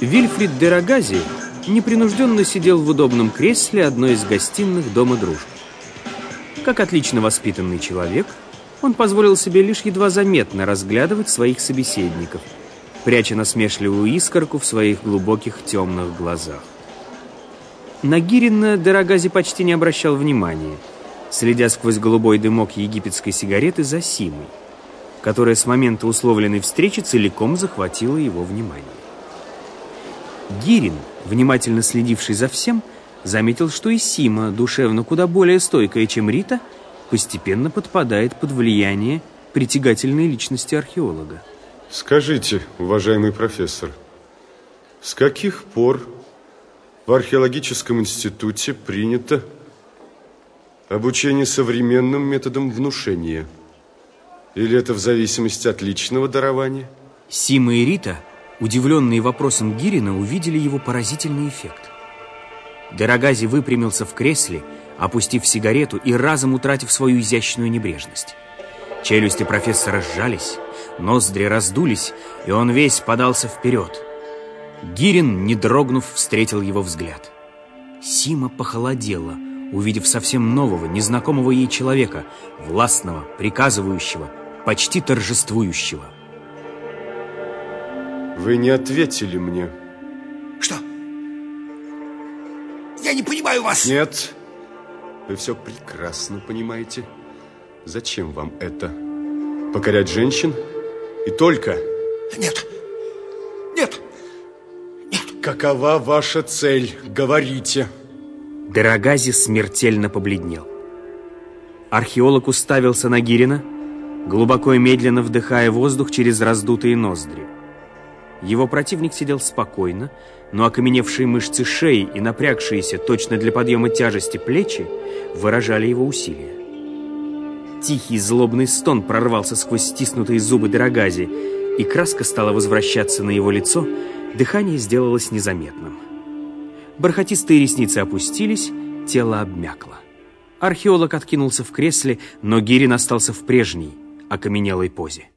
Вильфрид де Рогази непринужденно сидел в удобном кресле одной из гостиных дома дружбы. Как отлично воспитанный человек, он позволил себе лишь едва заметно разглядывать своих собеседников, пряча насмешливую искорку в своих глубоких темных глазах. На Гирина де Рогази почти не обращал внимания, следя сквозь голубой дымок египетской сигареты за Симой, которая с момента условленной встречи целиком захватила его внимание. Гирин, внимательно следивший за всем, заметил, что и Сима, душевно куда более стойкая, чем Рита, постепенно подпадает под влияние притягательной личности археолога. Скажите, уважаемый профессор, с каких пор в археологическом институте принято обучение современным методам внушения? Или это в зависимости от личного дарования? Сима и Рита, удивленные вопросом Гирина, увидели его поразительный эффект. Де Рогази выпрямился в кресле, опустив сигарету и разом утратив свою изящную небрежность. Челюсти профессора сжались, ноздри раздулись, и он весь подался вперед. Гирин, не дрогнув, встретил его взгляд. Сима похолодела, увидев совсем нового, незнакомого ей человека, властного, приказывающего, почти торжествующего. Вы не ответили мне. Что? Я не понимаю вас. Нет, вы все прекрасно понимаете. Зачем вам это? Покорять женщин? И только? Нет. Нет. Нет. Какова ваша цель? Говорите. Де Рогази смертельно побледнел. Археолог уставился на Гирина, глубоко и медленно вдыхая воздух через раздутые ноздри. Его противник сидел спокойно, но окаменевшие мышцы шеи и напрягшиеся точно для подъема тяжести плечи выражали его усилия. Тихий злобный стон прорвался сквозь стиснутые зубы де Рогази, и краска стала возвращаться на его лицо, дыхание сделалось незаметным. Бархатистые ресницы опустились, тело обмякло. Археолог откинулся в кресле, но Гирин остался в прежней, окаменелой позе.